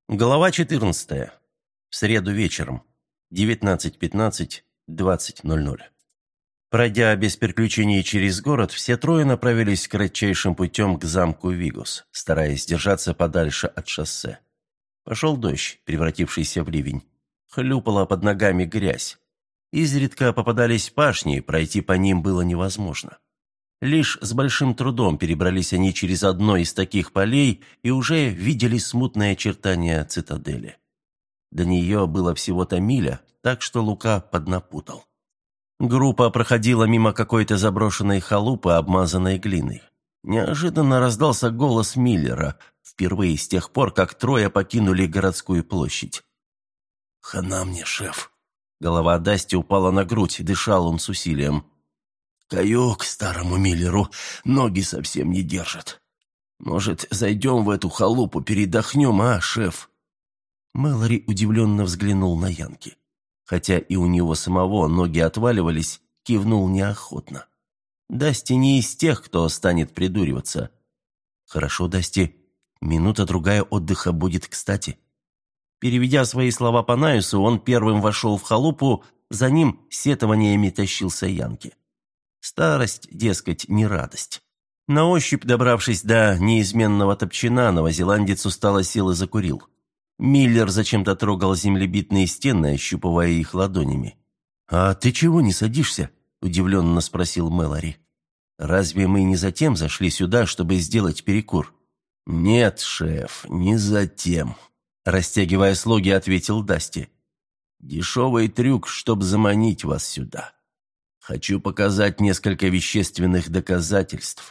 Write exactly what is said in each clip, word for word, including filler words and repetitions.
Глава четырнадцатая. В среду вечером. девятнадцать пятнадцать, двадцать ноль ноль. Пройдя без приключений через город, все трое направились кратчайшим путем к замку Вигус, стараясь держаться подальше от шоссе. Пошел дождь, превратившийся в ливень. Хлюпала под ногами грязь. Изредка попадались пашни, пройти по ним было невозможно. Лишь с большим трудом перебрались они через одно из таких полей и уже видели смутные очертания цитадели. До нее было всего-то миля, так что Лука поднапутал. Группа проходила мимо какой-то заброшенной халупы, обмазанной глиной. Неожиданно раздался голос Миллера, впервые с тех пор, как трое покинули городскую площадь. «Хана мне, шеф!» Голова Дасти упала на грудь, дышал он с усилием. «Каюк старому Миллеру, ноги совсем не держат. Может, зайдем в эту халупу, передохнем, а, шеф?» Мэлори удивленно взглянул на Янки. Хотя и у него самого ноги отваливались, кивнул неохотно. Дасти не из тех, кто станет придуриваться. «Хорошо, Дасти, минута-другая отдыха будет кстати». Переведя свои слова по Найусу, он первым вошел в халупу, за ним сетованиями тащился Янки. Старость, дескать, не радость. На ощупь, добравшись до неизменного топчина, новозеландец устало сел и закурил. Миллер зачем-то трогал землебитные стены, ощупывая их ладонями. «А ты чего не садишься?» – удивленно спросил Мэлори. «Разве мы не затем зашли сюда, чтобы сделать перекур?» «Нет, шеф, не затем», – растягивая слоги, ответил Дасти. «Дешевый трюк, чтобы заманить вас сюда. Хочу показать несколько вещественных доказательств».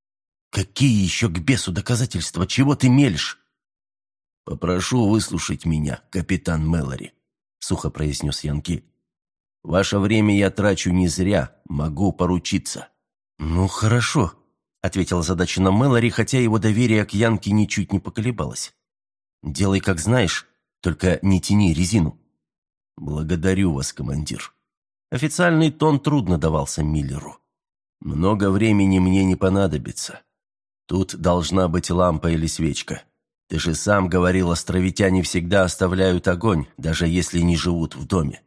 «Какие еще к бесу доказательства? Чего ты мелешь?» «Попрошу выслушать меня, капитан Мэлори», — сухо произнес Янки. «Ваше время я трачу не зря, могу поручиться». «Ну, хорошо», — ответил озадаченно Мэлори, хотя его доверие к Янке ничуть не поколебалось. «Делай, как знаешь, только не тяни резину». «Благодарю вас, командир». Официальный тон трудно давался Миллеру. «Много времени мне не понадобится. Тут должна быть лампа или свечка. Ты же сам говорил, островитяне всегда оставляют огонь, даже если не живут в доме».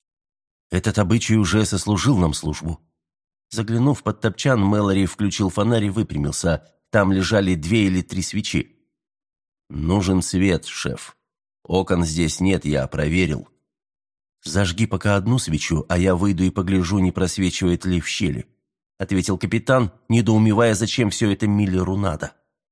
«Этот обычай уже сослужил нам службу». Заглянув под топчан, Мэлори включил фонарь и выпрямился. Там лежали две или три свечи. «Нужен свет, шеф. Окон здесь нет, я проверил». «Зажги пока одну свечу, а я выйду и погляжу, не просвечивает ли в щели», — ответил капитан, недоумевая, зачем все это Миллеру надо.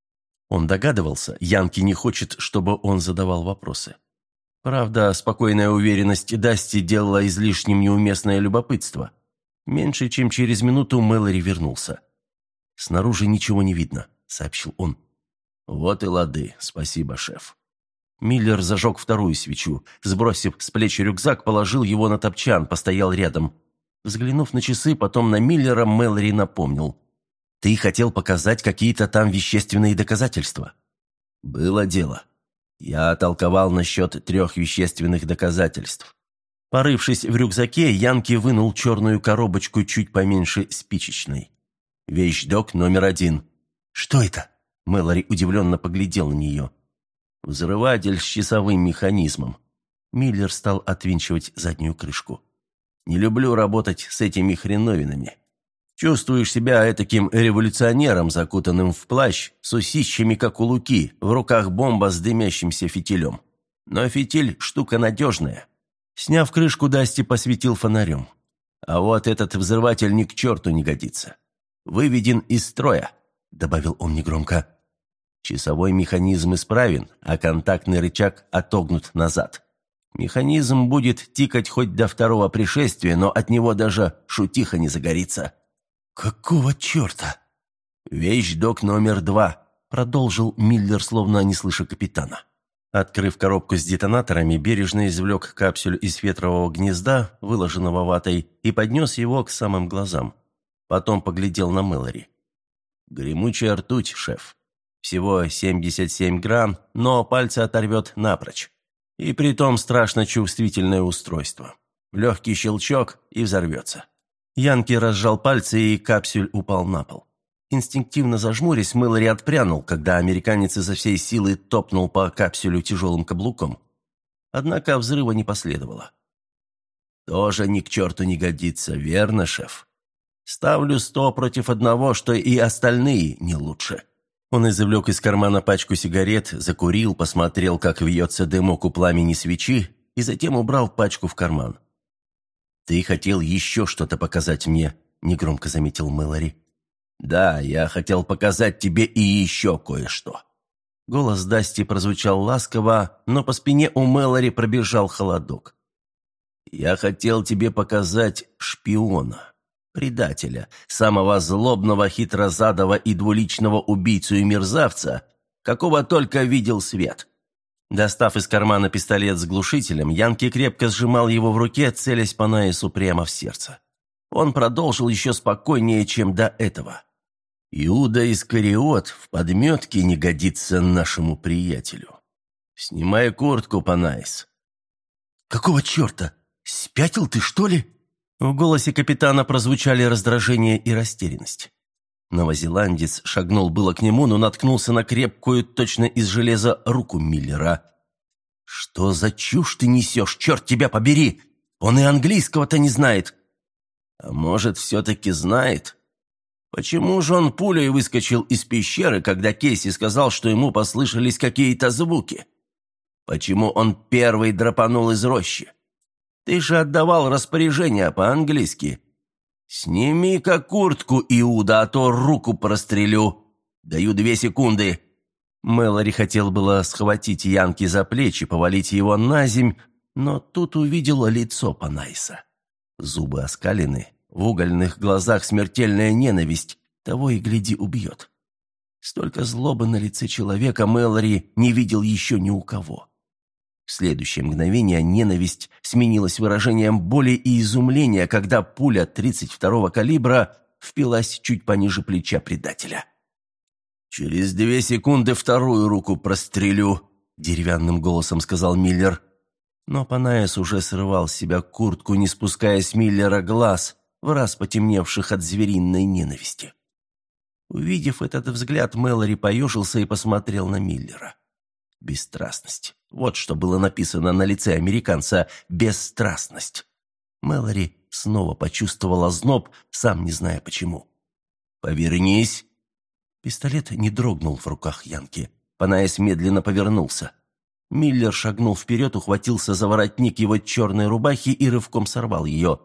Он догадывался, Янки не хочет, чтобы он задавал вопросы. Правда, спокойная уверенность Дасти делала излишним неуместное любопытство. Меньше чем через минуту Мэлори вернулся. «Снаружи ничего не видно», — сообщил он. «Вот и лады, спасибо, шеф». Миллер зажег вторую свечу. Сбросив с плеч рюкзак, положил его на топчан, постоял рядом. Взглянув на часы, потом на Миллера, Мэлори напомнил. «Ты хотел показать какие-то там вещественные доказательства?» «Было дело. Я толковал насчет трех вещественных доказательств». Порывшись в рюкзаке, Янки вынул черную коробочку чуть поменьше спичечной. «Вещдок номер один». «Что это?» Мэлори удивленно поглядел на нее. «Взрыватель с часовым механизмом». Миллер стал отвинчивать заднюю крышку. «Не люблю работать с этими хреновинами. Чувствуешь себя этаким революционером, закутанным в плащ, с усищами, как у Луки, в руках бомба с дымящимся фитилем. Но фитиль – штука надежная». Сняв крышку, Дасти посветил фонарем. «А вот этот взрыватель ни к черту не годится. Выведен из строя», – добавил он негромко. «Часовой механизм исправен, а контактный рычаг отогнут назад. Механизм будет тикать хоть до второго пришествия, но от него даже шутиха не загорится». «Какого черта?» «Вещдок номер два», – продолжил Миллер, словно не слыша капитана. Открыв коробку с детонаторами, бережно извлек капсюль из фетрового гнезда, выложенного ватой, и поднес его к самым глазам. Потом поглядел на Мэлори. «Гремучая ртуть, шеф. Всего семьдесят семь грамм, но пальцы оторвет напрочь. И притом страшно чувствительное устройство. Легкий щелчок и взорвется». Янки разжал пальцы, и капсюль упал на пол. Инстинктивно зажмурясь, Мэлори отпрянул, когда американец изо всей силы топнул по капсюлю тяжелым каблуком. Однако взрыва не последовало. «Тоже ни к черту не годится, верно, шеф? Ставлю сто против одного, что и остальные не лучше». Он извлек из кармана пачку сигарет, закурил, посмотрел, как вьется дымок у пламени свечи, и затем убрал пачку в карман. «Ты хотел еще что-то показать мне», — негромко заметил Мэлори. «Да, я хотел показать тебе и еще кое-что». Голос Дасти прозвучал ласково, но по спине у Мэлори пробежал холодок. «Я хотел тебе показать шпиона, предателя, самого злобного, хитрозадого и двуличного убийцу и мерзавца, какого только видел свет». Достав из кармана пистолет с глушителем, Янки крепко сжимал его в руке, целясь Панаису прямо в сердце. Он продолжил еще спокойнее, чем до этого. «Иуда Искариот в подметке не годится нашему приятелю. Снимай куртку, Панаис». «Какого черта? Спятил ты, что ли?» В голосе капитана прозвучали раздражение и растерянность. Новозеландец шагнул было к нему, но наткнулся на крепкую, точно из железа, руку Миллера. «Что за чушь ты несешь, черт тебя побери? Он и английского-то не знает». «А может, все-таки знает? Почему же он пулей выскочил из пещеры, когда Кейси сказал, что ему послышались какие-то звуки? Почему он первый драпанул из рощи? Ты же отдавал распоряжение по-английски. Сними-ка куртку, Иуда, а то руку прострелю. Даю две секунды». Мэлори хотел было схватить Янки за плечи, повалить его на земь, но тут увидел лицо Панайса. Зубы оскалены, в угольных глазах смертельная ненависть, того и гляди убьет. Столько злобы на лице человека Мэлори не видел еще ни у кого. В следующее мгновение ненависть сменилась выражением боли и изумления, когда пуля тридцать второго калибра впилась чуть пониже плеча предателя. «Через две секунды вторую руку прострелю», — деревянным голосом сказал Миллер. Но Панаис уже срывал с себя куртку, не спуская с Миллера глаз, враз потемневших от звериной ненависти. Увидев этот взгляд, Мэлори поежился и посмотрел на Миллера. Бесстрастность. Вот что было написано на лице американца. Бесстрастность. Мэлори снова почувствовал озноб, сам не зная почему. «Повернись!» Пистолет не дрогнул в руках Янки. Панаис медленно повернулся. Миллер шагнул вперед, ухватился за воротник его черной рубахи и рывком сорвал ее.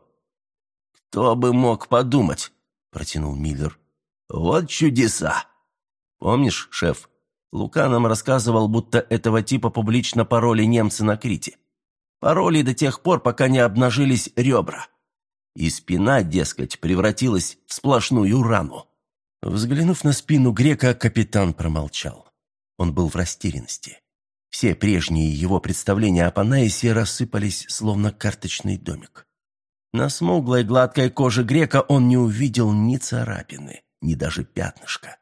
«Кто бы мог подумать?» – протянул Миллер. «Вот чудеса! Помнишь, шеф, Лука нам рассказывал, будто этого типа публично пороли немцы на Крите. Пороли до тех пор, пока не обнажились ребра. И спина, дескать, превратилась в сплошную рану». Взглянув на спину грека, капитан промолчал. Он был в растерянности. Все прежние его представления о Панаисе рассыпались, словно карточный домик. На смуглой гладкой коже грека он не увидел ни царапины, ни даже пятнышка.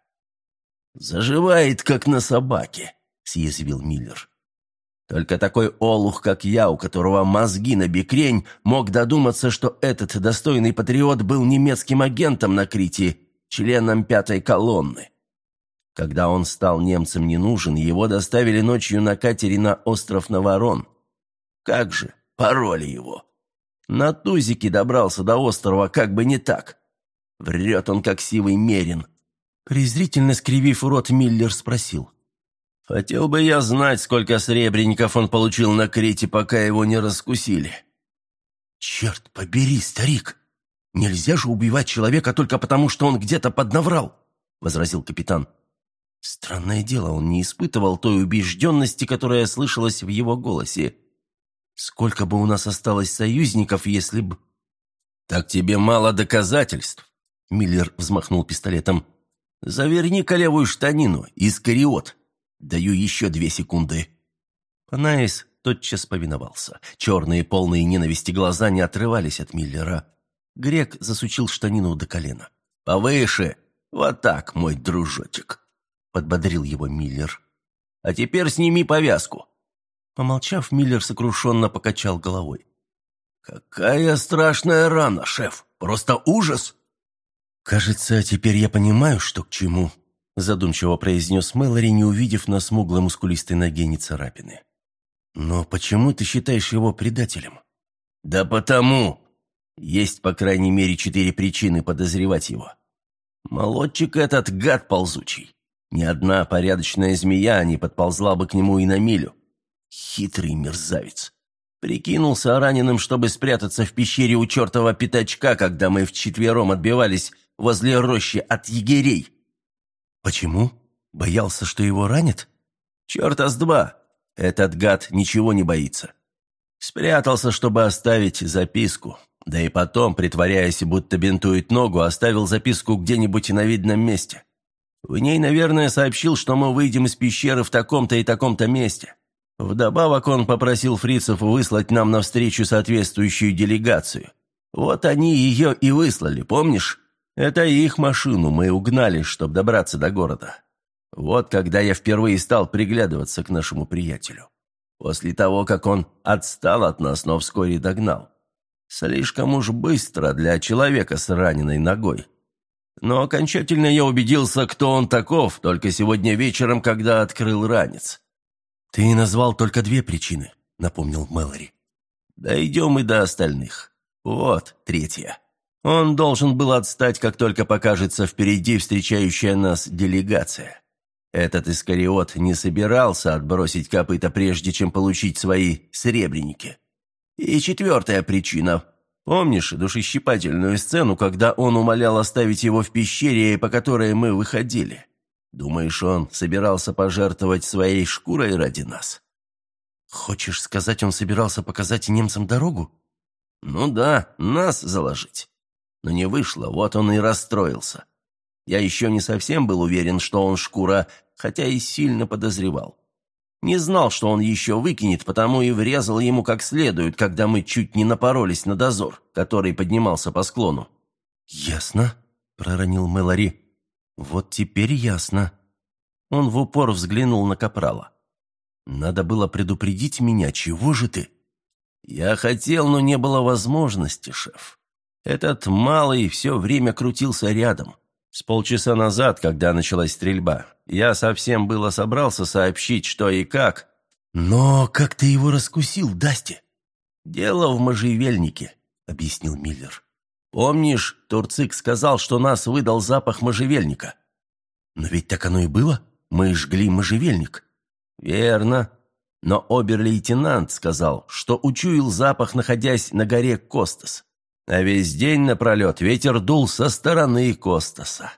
«Заживает, как на собаке», — съязвил Миллер. «Только такой олух, как я, у которого мозги на бекрень, мог додуматься, что этот достойный патриот был немецким агентом на Крите, членом пятой колонны. Когда он стал немцам не нужен, его доставили ночью на катере на остров Наварон. Как же, пороли его. На тузике добрался до острова, как бы не так. Врет он, как сивый мерин». Презрительно скривив рот, Миллер спросил. «Хотел бы я знать, сколько сребреников он получил на Крите, пока его не раскусили». «Черт побери, старик! Нельзя же убивать человека только потому, что он где-то поднаврал», — возразил капитан. Странное дело, он не испытывал той убежденности, которая слышалась в его голосе. «Сколько бы у нас осталось союзников, если бы...» «Так тебе мало доказательств», — Миллер взмахнул пистолетом. «Заверни-ка левую штанину, Искариот. Даю еще две секунды». Панаис тотчас повиновался. Черные, полные ненависти глаза не отрывались от Миллера. Грек засучил штанину до колена. «Повыше! Вот так, мой дружочек!» — подбодрил его Миллер. «А теперь сними повязку!» Помолчав, Миллер сокрушенно покачал головой. «Какая страшная рана, шеф! Просто ужас!» «Кажется, теперь я понимаю, что к чему», – задумчиво произнес Мэлори, не увидев на смуглой мускулистой ноге ни царапины. «Но почему ты считаешь его предателем?» «Да потому! Есть, по крайней мере, четыре причины подозревать его. Молодчик этот гад ползучий. Ни одна порядочная змея не подползла бы к нему и на милю. Хитрый мерзавец. Прикинулся раненым, чтобы спрятаться в пещере у чертова пятачка, когда мы вчетвером отбивались возле рощи от егерей». «Почему? Боялся, что его ранят?» «Черта с два! Этот гад ничего не боится. Спрятался, чтобы оставить записку. Да и потом, притворяясь, будто бинтует ногу, оставил записку где-нибудь на видном месте. В ней, наверное, сообщил, что мы выйдем из пещеры в таком-то и таком-то месте. Вдобавок он попросил фрицев выслать нам навстречу соответствующую делегацию. Вот они ее и выслали, помнишь? Это их машину мы угнали, чтобы добраться до города. Вот когда я впервые стал приглядываться к нашему приятелю. После того, как он отстал от нас, но вскоре догнал. Слишком уж быстро для человека с раненой ногой. Но окончательно я убедился, кто он таков, только сегодня вечером, когда открыл ранец». «Ты назвал только две причины», — напомнил Мэлори. «Дойдем и до остальных. Вот третья. Он должен был отстать, как только покажется впереди встречающая нас делегация. Этот Искариот не собирался отбросить копыта, прежде чем получить свои сребреники. И четвертая причина. Помнишь душещипательную сцену, когда он умолял оставить его в пещере, по которой мы выходили? Думаешь, он собирался пожертвовать своей шкурой ради нас?» «Хочешь сказать, он собирался показать немцам дорогу?» «Ну да, нас заложить. Но не вышло, вот он и расстроился. Я еще не совсем был уверен, что он шкура, хотя и сильно подозревал. Не знал, что он еще выкинет, потому и врезал ему как следует, когда мы чуть не напоролись на дозор, который поднимался по склону». «Ясно», — проронил Мэлори. «Вот теперь ясно». Он в упор взглянул на капрала. «Надо было предупредить меня, чего же ты?» «Я хотел, но не было возможности, шеф. Этот малый все время крутился рядом. С полчаса назад, когда началась стрельба, я совсем было собрался сообщить, что и как». «Но как ты его раскусил, Дасти?» «Дело в можжевельнике», — объяснил Миллер. «Помнишь, Турцик сказал, что нас выдал запах можжевельника?» «Но ведь так оно и было. Мы жгли можжевельник». «Верно. Но обер-лейтенант сказал, что учуял запах, находясь на горе Костас. А весь день напролет ветер дул со стороны Костаса».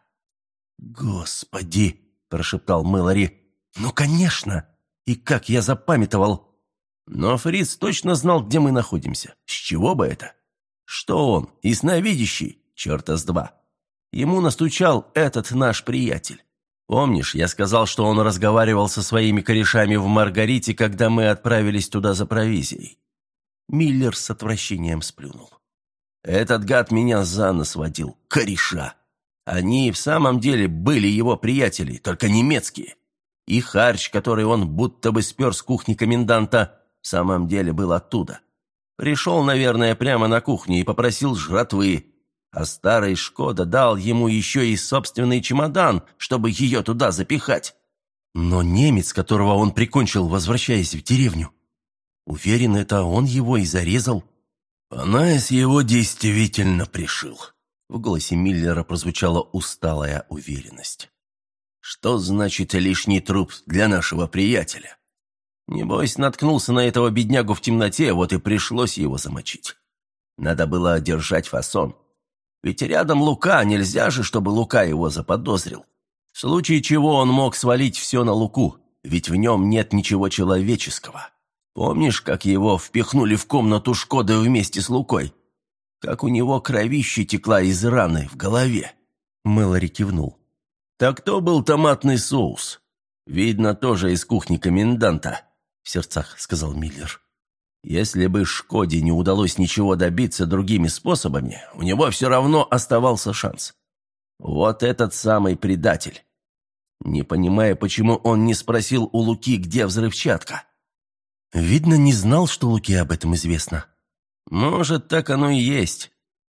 «Господи!» – прошептал Мэлори. «Ну, конечно! И как я запамятовал!» «Но фриц точно знал, где мы находимся. С чего бы это? Что он, ясновидящий? Черта с два. Ему настучал этот наш приятель. Помнишь, я сказал, что он разговаривал со своими корешами в Маргарите, когда мы отправились туда за провизией?» Миллер с отвращением сплюнул. «Этот гад меня за нос водил. Кореша. Они в самом деле были его приятели, только немецкие. И харч, который он будто бы спер с кухни коменданта, в самом деле был оттуда. Пришел, наверное, прямо на кухню и попросил жратвы. А старый Шкода дал ему еще и собственный чемодан, чтобы ее туда запихать». «Но немец, которого он прикончил, возвращаясь в деревню, уверен, это он его и зарезал». «Панайс его действительно пришил». В голосе Миллера прозвучала усталая уверенность. «Что значит лишний труп для нашего приятеля? Небось, наткнулся на этого беднягу в темноте, вот и пришлось его замочить. Надо было держать фасон. Ведь рядом Лука, нельзя же, чтобы Лука его заподозрил. В случае чего он мог свалить все на Луку, ведь в нем нет ничего человеческого. Помнишь, как его впихнули в комнату Шкоды вместе с Лукой? Как у него кровище текла из раны в голове?» Мэлори кивнул. «Так то был томатный соус. Видно, тоже из кухни коменданта», — в сердцах сказал Миллер. «Если бы Шкоде не удалось ничего добиться другими способами, у него все равно оставался шанс. Вот этот самый предатель. Не понимая, почему он не спросил у Луки, где взрывчатка». «Видно, не знал, что Луке об этом известно». «Может, так оно и есть.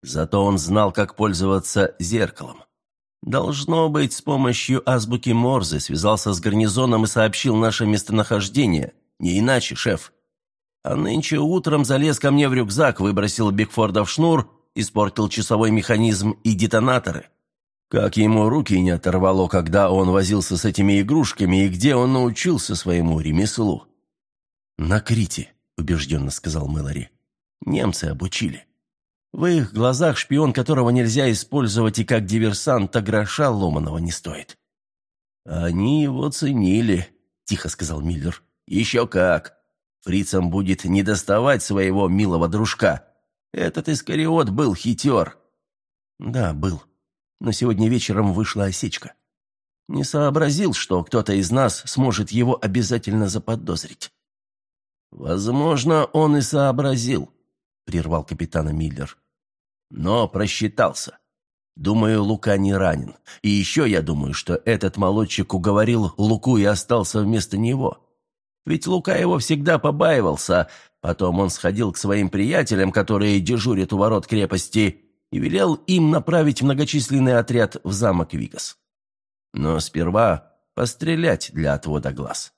Зато он знал, как пользоваться зеркалом. Должно быть, с помощью азбуки Морзе связался с гарнизоном и сообщил наше местонахождение. Не иначе, шеф. А нынче утром залез ко мне в рюкзак, выбросил Бигфорда в шнур, испортил часовой механизм и детонаторы. Как ему руки не оторвало, когда он возился с этими игрушками, и где он научился своему ремеслу? «На Крите», — убежденно сказал Мэлори. «Немцы обучили. В их глазах шпион, которого нельзя использовать и как диверсанта, гроша ломаного не стоит». «Они его ценили», — тихо сказал Миллер. «Еще как. Фрицам будет недоставать своего милого дружка. Этот Искариот был хитер». «Да, был. Но сегодня вечером вышла осечка. Не сообразил, что кто-то из нас сможет его обязательно заподозрить». «Возможно, он и сообразил», — прервал капитана Миллер. «Но просчитался. Думаю, Лука не ранен. И еще я думаю, что этот молодчик уговорил Луку и остался вместо него. Ведь Лука его всегда побаивался. Потом он сходил к своим приятелям, которые дежурят у ворот крепости, и велел им направить многочисленный отряд в замок Вигас. Но сперва пострелять для отвода глаз.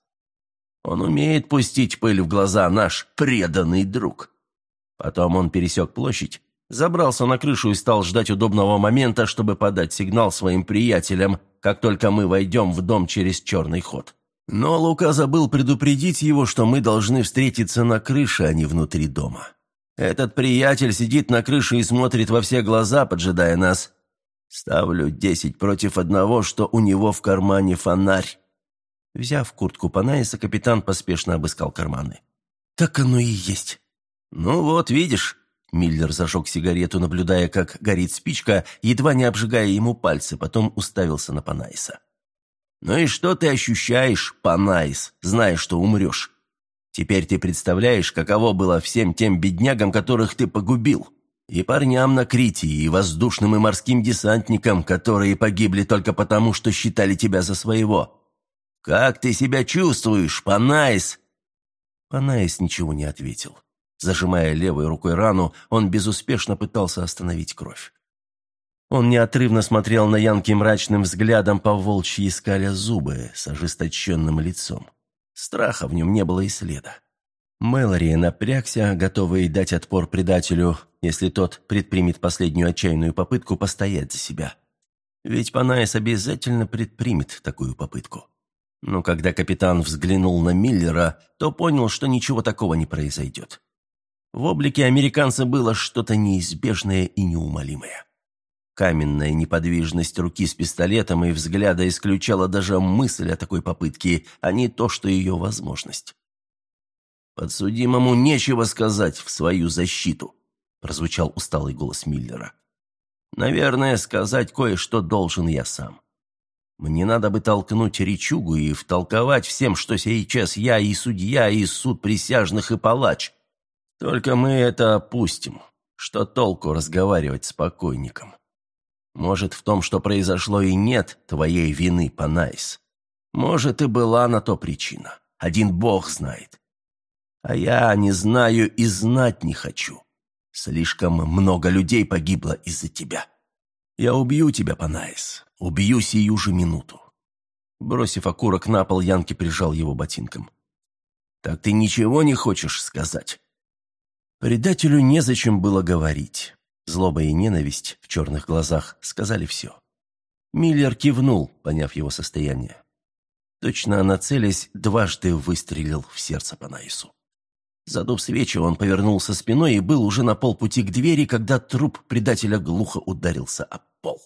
Он умеет пустить пыль в глаза, наш преданный друг». Потом он пересек площадь, забрался на крышу и стал ждать удобного момента, чтобы подать сигнал своим приятелям, как только мы войдем в дом через черный ход. Но Лука забыл предупредить его, что мы должны встретиться на крыше, а не внутри дома. Этот приятель сидит на крыше и смотрит во все глаза, поджидая нас. Ставлю десять против одного, что у него в кармане фонарь. Взяв куртку Панаиса, капитан поспешно обыскал карманы. «Так оно и есть». «Ну вот, видишь». Миллер зажег сигарету, наблюдая, как горит спичка, едва не обжигая ему пальцы, потом уставился на Панаиса. «Ну и что ты ощущаешь, Панаис, зная, что умрешь? Теперь ты представляешь, каково было всем тем беднягам, которых ты погубил, и парням на Крите, и воздушным и морским десантникам, которые погибли только потому, что считали тебя за своего. Как ты себя чувствуешь, Панаис?» Панаис ничего не ответил. Зажимая левой рукой рану, он безуспешно пытался остановить кровь. Он неотрывно смотрел на Янки мрачным взглядом, по-волчьи скаля зубы, с ожесточенным лицом. Страха в нем не было и следа. Мэлори напрягся, готовый дать отпор предателю, если тот предпримет последнюю отчаянную попытку постоять за себя. Ведь Панаис обязательно предпримет такую попытку. Но когда капитан взглянул на Миллера, то понял, что ничего такого не произойдет. В облике американца было что-то неизбежное и неумолимое. Каменная неподвижность руки с пистолетом и взгляда исключала даже мысль о такой попытке, а не то, что ее возможность. «Подсудимому нечего сказать в свою защиту», – прозвучал усталый голос Миллера. «Наверное, сказать кое-что должен я сам. Мне надо бы толкнуть речугу и втолковать всем, что сейчас я и судья, и суд присяжных, и палач. Только мы это опустим. Что толку разговаривать с покойником? Может, в том, что произошло, и нет твоей вины, Панаис. Может, и была на то причина. Один бог знает. А я не знаю и знать не хочу. Слишком много людей погибло из-за тебя. Я убью тебя, Панаис. Убью сию же минуту». Бросив окурок на пол, Янки прижал его ботинком. «Так ты ничего не хочешь сказать?» Предателю незачем было говорить. Злоба и ненависть в черных глазах сказали все. Миллер кивнул, поняв его состояние. Точно нацелясь, дважды выстрелил в сердце Панаису. Задув свечи, он повернулся спиной и был уже на полпути к двери, когда труп предателя глухо ударился об пол.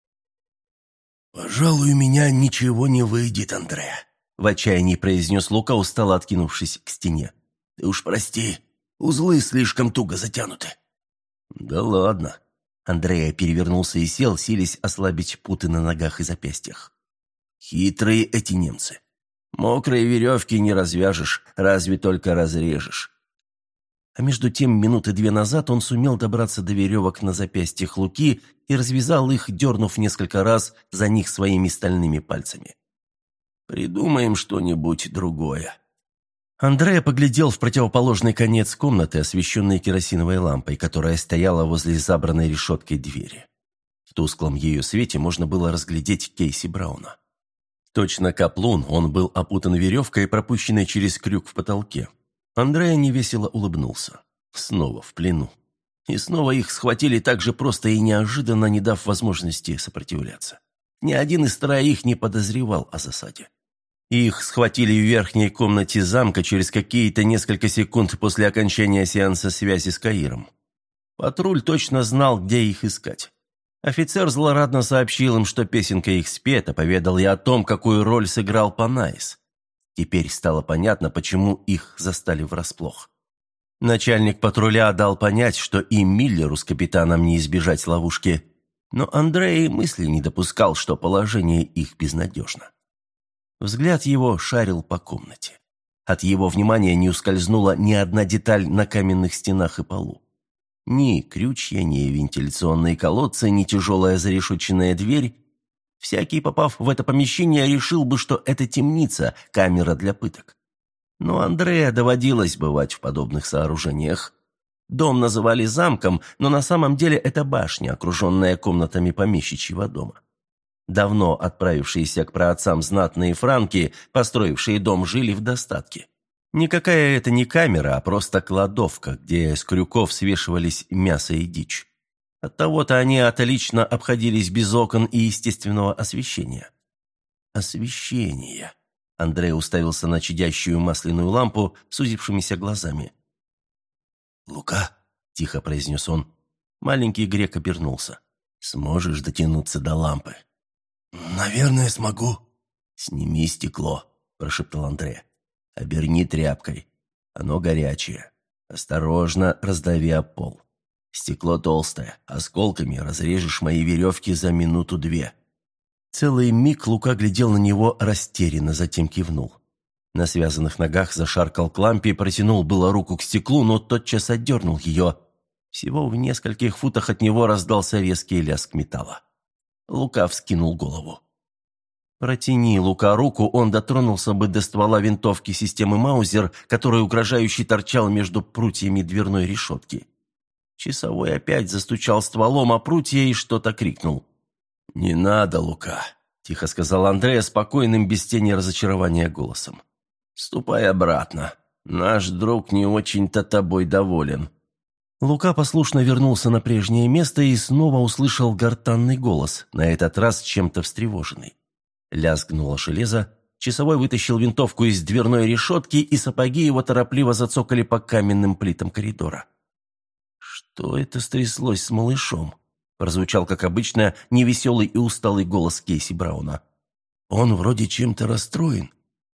«Пожалуй, у меня ничего не выйдет, Андреа», — в отчаянии произнес Лука, устало откинувшись к стене. «Ты уж прости, узлы слишком туго затянуты». «Да ладно». Андреа перевернулся и сел, силясь ослабить путы на ногах и запястьях. «Хитрые эти немцы. Мокрые веревки не развяжешь, разве только разрежешь». А между тем, минуты две назад он сумел добраться до веревок на запястьях Луки и развязал их, дернув несколько раз за них своими стальными пальцами. «Придумаем что-нибудь другое». Андреа поглядел в противоположный конец комнаты, освещенной керосиновой лампой, которая стояла возле забранной решеткой двери. В тусклом ее свете можно было разглядеть Кейси Брауна. Точно каплун, он был опутан веревкой, пропущенной через крюк в потолке. Андреа невесело улыбнулся. Снова в плену. И снова их схватили так же просто и неожиданно, не дав возможности сопротивляться. Ни один из троих не подозревал о засаде. Их схватили в верхней комнате замка через какие-то несколько секунд после окончания сеанса связи с Каиром. Патруль точно знал, где их искать. Офицер злорадно сообщил им, что песенка их спета, поведал и о том, какую роль сыграл Панаис. Теперь стало понятно, почему их застали врасплох. Начальник патруля дал понять, что и Миллеру с капитаном не избежать ловушки, но Андрей мысли не допускал, что положение их безнадежно. Взгляд его шарил по комнате. От его внимания не ускользнула ни одна деталь на каменных стенах и полу. Ни крючья, ни вентиляционные колодцы, ни тяжелая зарешетченная дверь. Всякий, попав в это помещение, решил бы, что это темница, камера для пыток. Но Андреа доводилось бывать в подобных сооружениях. Дом называли замком, но на самом деле это башня, окруженная комнатами помещичьего дома. Давно отправившиеся к праотцам знатные франки, построившие дом, жили в достатке. Никакая это не камера, а просто кладовка, где с крюков свешивались мясо и дичь. Оттого-то они отлично обходились без окон и естественного освещения. Освещение. Андрей уставился на чадящую масляную лампу с сузившимися глазами. «Лука», — тихо произнес он. Маленький грек обернулся. «Сможешь дотянуться до лампы?» «Наверное, смогу». «Сними стекло», – прошептал Андрей. «Оберни тряпкой. Оно горячее. Осторожно раздави об пол. Стекло толстое. Осколками разрежешь мои веревки за минуту-две». Целый миг Лука глядел на него растерянно, затем кивнул. На связанных ногах зашаркал к лампе и протянул было руку к стеклу, но тотчас отдернул ее. Всего в нескольких футах от него раздался резкий лязг металла. Лука вскинул голову. Протяни Лука руку, он дотронулся бы до ствола винтовки системы Маузер, который угрожающе торчал между прутьями дверной решетки. Часовой опять застучал стволом о прутья и что-то крикнул. «Не надо, Лука», – тихо сказал Андреа спокойным, без тени разочарования голосом. «Ступай обратно. Наш друг не очень-то тобой доволен». Лука послушно вернулся на прежнее место и снова услышал гортанный голос, на этот раз чем-то встревоженный. Лязгнуло железо, часовой вытащил винтовку из дверной решетки, и сапоги его торопливо зацокали по каменным плитам коридора. «Что это стряслось с малышом?» – прозвучал, как обычно, невеселый и усталый голос Кейси Брауна. «Он вроде чем-то расстроен».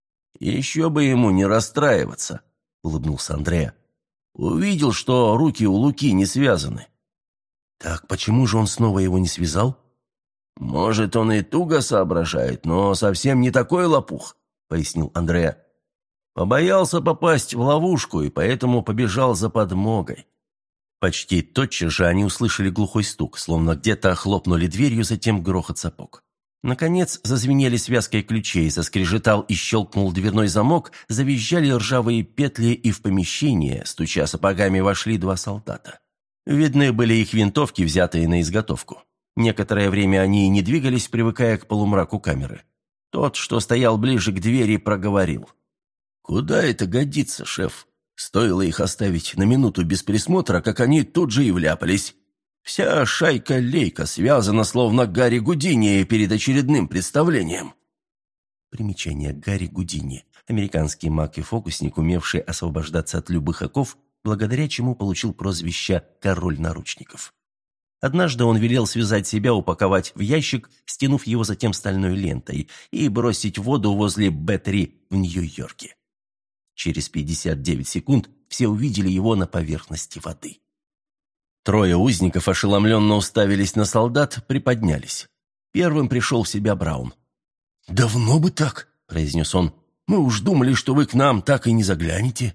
«Еще бы ему не расстраиваться», – улыбнулся Андреа. «Увидел, что руки у Луки не связаны». «Так почему же он снова его не связал?» «Может, он и туго соображает, но совсем не такой лопух», — пояснил Андреа. «Побоялся попасть в ловушку и поэтому побежал за подмогой». Почти тотчас же они услышали глухой стук, словно где-то хлопнули дверью, затем грохот сапог. Наконец зазвенели связкой ключей, заскрежетал и щелкнул дверной замок, завизжали ржавые петли, и в помещение, стуча сапогами, вошли два солдата. Видны были их винтовки, взятые на изготовку. Некоторое время они не двигались, привыкая к полумраку камеры. Тот, что стоял ближе к двери, проговорил. «Куда это годится, шеф? Стоило их оставить на минуту без присмотра, как они тут же и вляпались. Вся шайка-лейка связана, словно Гарри Гудини перед очередным представлением». Примечание: Гарри Гудини. Американский маг и фокусник, умевший освобождаться от любых оков, благодаря чему получил прозвище «Король наручников». Однажды он велел связать себя, упаковать в ящик, стянув его затем стальной лентой, и бросить в воду возле Бэ три в Нью-Йорке. Через пятьдесят девять секунд все увидели его на поверхности воды. Трое узников ошеломленно уставились на солдат, приподнялись. Первым пришел в себя Браун. «Давно бы так», — произнес он. «Мы уж думали, что вы к нам так и не заглянете».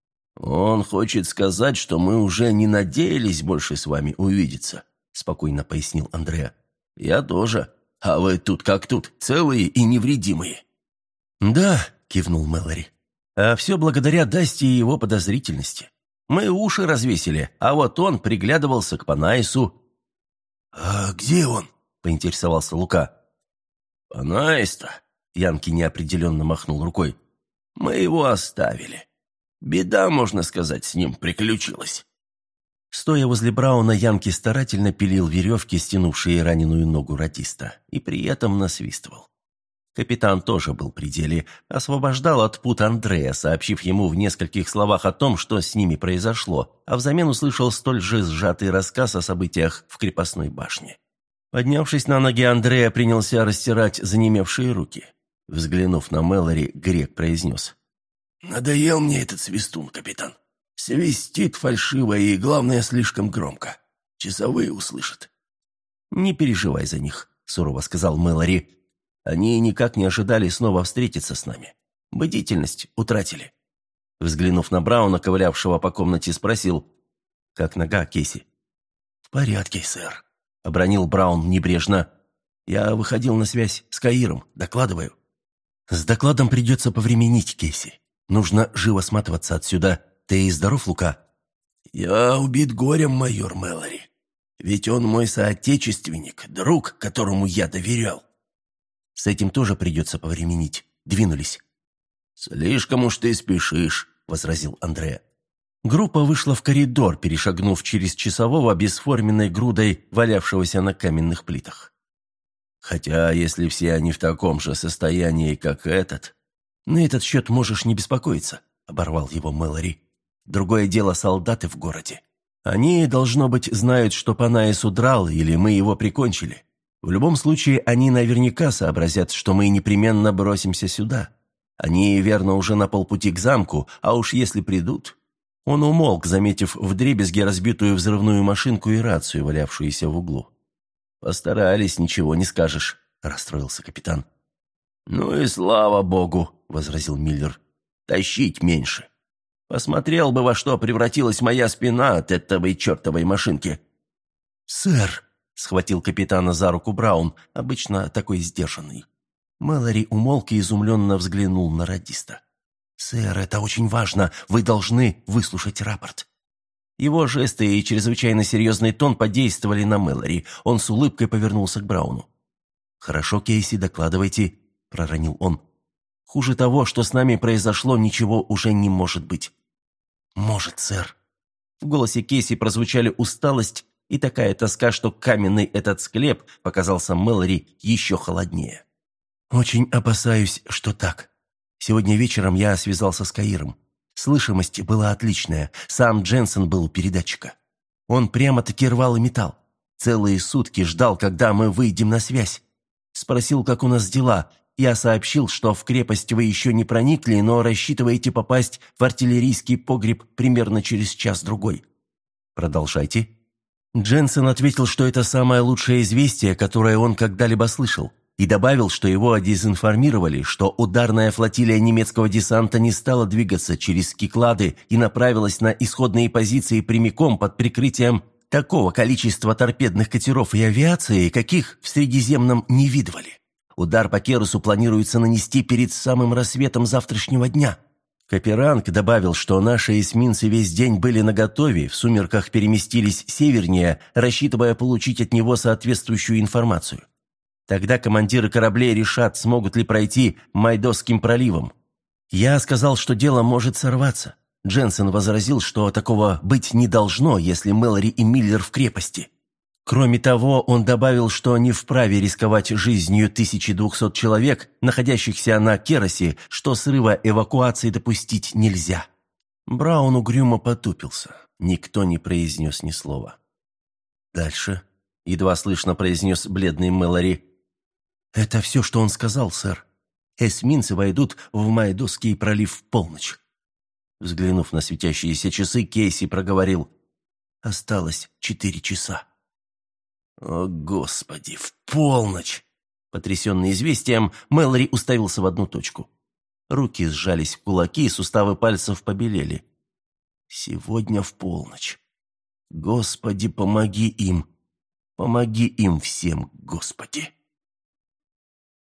«Он хочет сказать, что мы уже не надеялись больше с вами увидеться», — спокойно пояснил Андреа. «Я тоже. А вы тут как тут, целые и невредимые». «Да», — кивнул Мэлори. А все благодаря Дасти и его подозрительности. Мы уши развесили, а вот он приглядывался к Панаису». «А где он?» – поинтересовался Лука. «Панаис-то?» – Янки неопределенно махнул рукой. «Мы его оставили. Беда, можно сказать, с ним приключилась». Стоя возле Брауна, Янки старательно пилил веревки, стянувшие раненую ногу радиста, и при этом насвистывал. Капитан тоже был при деле, освобождал от пут Андрея, сообщив ему в нескольких словах о том, что с ними произошло, а взамен услышал столь же сжатый рассказ о событиях в крепостной башне. Поднявшись на ноги, Андрея принялся растирать занемевшие руки. Взглянув на Мэлори, грек произнес: «Надоел мне этот свистун, капитан. Свистит фальшиво и, главное, слишком громко. Часовые услышат». «Не переживай за них», — сурово сказал Мэлори. «Они никак не ожидали снова встретиться с нами. Бдительность утратили». Взглянув на Брауна, ковылявшего по комнате, спросил: «Как нога, Кейси?» «В порядке, сэр», — обронил Браун небрежно. «Я выходил на связь с Каиром. Докладываю». «С докладом придется повременить, Кейси. Нужно живо сматываться отсюда. Ты здоров, Лука?» «Я убит горем, майор Мэлори. Ведь он мой соотечественник, друг, которому я доверял». «С этим тоже придется повременить. Двинулись». «Слишком уж ты спешишь», — возразил Андреа. Группа вышла в коридор, перешагнув через часового бесформенной грудой, валявшегося на каменных плитах. «Хотя, если все они в таком же состоянии, как этот...» «На этот счет можешь не беспокоиться», — оборвал его Мэлори. «Другое дело солдаты в городе. Они, должно быть, знают, что Панаис удрал, или мы его прикончили. В любом случае, они наверняка сообразят, что мы непременно бросимся сюда. Они, верно, уже на полпути к замку, а уж если придут...» Он умолк, заметив вдребезги разбитую взрывную машинку и рацию, валявшуюся в углу. «Постарались, ничего не скажешь», — расстроился капитан. «Ну и слава богу», — возразил Миллер. «Тащить меньше. Посмотрел бы, во что превратилась моя спина от этой чертовой машинки». «Сэр», — схватил капитана за руку Браун, обычно такой сдержанный. Мэлори умолк и изумленно взглянул на радиста. «Сэр, это очень важно. Вы должны выслушать рапорт». Его жесты и чрезвычайно серьезный тон подействовали на Мэлори. Он с улыбкой повернулся к Брауну. «Хорошо, Кейси, докладывайте», — проронил он. «Хуже того, что с нами произошло, ничего уже не может быть». «Может, сэр». В голосе Кейси прозвучали усталость и такая тоска, что каменный этот склеп показался Мэлори еще холоднее. «Очень опасаюсь, что так. Сегодня вечером я связался с Каиром. Слышимость была отличная, сам Дженсен был у передатчика. Он прямо-таки рвал и металл. Целые сутки ждал, когда мы выйдем на связь. Спросил, как у нас дела. Я сообщил, что в крепость вы еще не проникли, но рассчитываете попасть в артиллерийский погреб примерно через час-другой. Продолжайте». Дженсен ответил, что это самое лучшее известие, которое он когда-либо слышал, и добавил, что его дезинформировали, что ударная флотилия немецкого десанта не стала двигаться через Киклады и направилась на исходные позиции прямиком под прикрытием такого количества торпедных катеров и авиации, каких в Средиземном не видывали. Удар по Керусу планируется нанести перед самым рассветом завтрашнего дня. Каперанг добавил, что наши эсминцы весь день были наготове, в сумерках переместились севернее, рассчитывая получить от него соответствующую информацию. Тогда командиры кораблей решат, смогут ли пройти Майдосским проливом. Я сказал, что дело может сорваться. Дженсен возразил, что такого быть не должно, если Мэлори и Миллер в крепости. Кроме того, он добавил, что не вправе рисковать жизнью тысячи двухсот человек, находящихся на Керосе, что срыва эвакуации допустить нельзя. Браун угрюмо потупился. Никто не произнес ни слова. «Дальше», — едва слышно произнес бледный Мэлори. «Это все, что он сказал, сэр. Эсминцы войдут в Майдосский пролив в полночь». Взглянув на светящиеся часы, Кейси проговорил: «Осталось четыре часа». «О, Господи, в полночь!» Потрясенный известием, Мэлори уставился в одну точку. Руки сжались в кулаки, суставы пальцев побелели. «Сегодня в полночь. Господи, помоги им! Помоги им всем, Господи!»